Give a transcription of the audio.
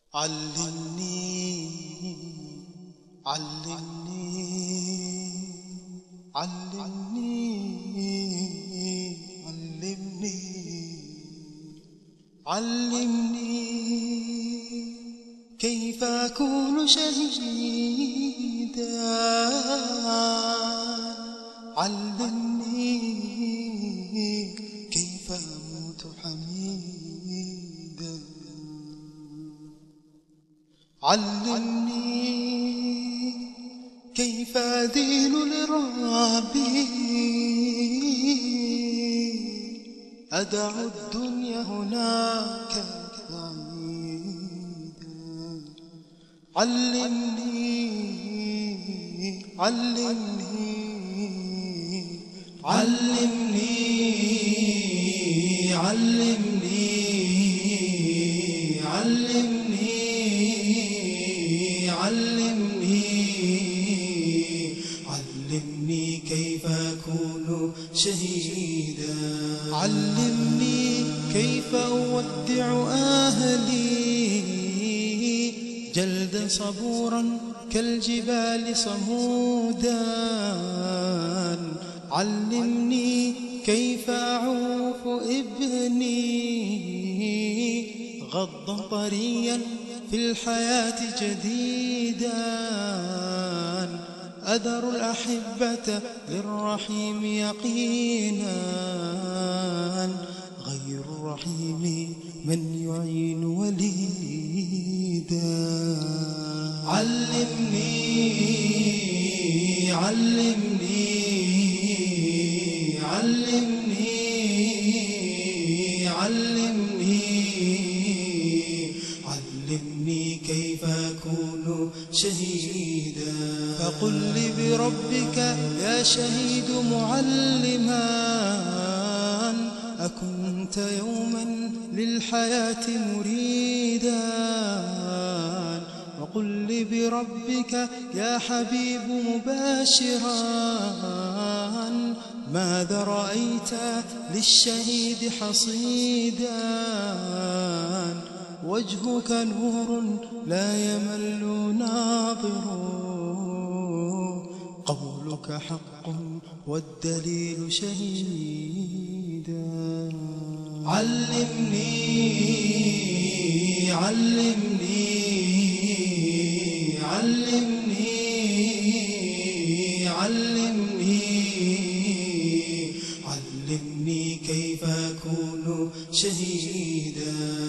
علمني علمني علمني علمني كيف أكون شهيدا. علمني كيف أموت حميدا. علمني كيف أدين لربي. أدع الدنيا هناك بعيدا. علمني علمني علمني علمني علمني علمني علمني كيف أكون شهيدا. علمني كيف أودع أهلي جلدا صبورا كالجبال صمودا. علمني كيف أعوف ابني غضا طريا في الحياة جديدا. أذر الأحبة للرحيم يقينا غير الرحيم من يعين وليدا. علمني علمني علمني علمني علمني كيف أكون شهيدا. فقل لي بربك يا شهيد معلما أكنت يوما للحياة مريدا. وقل لي بربك يا حبيب مباشرا ماذا رأيت للشهيد حصيدا. وجهك نور لا يمل ناظر قولك حق والدليل شهيدا. علمني علمني علمني علمني علمني كيف أكون شهيدا.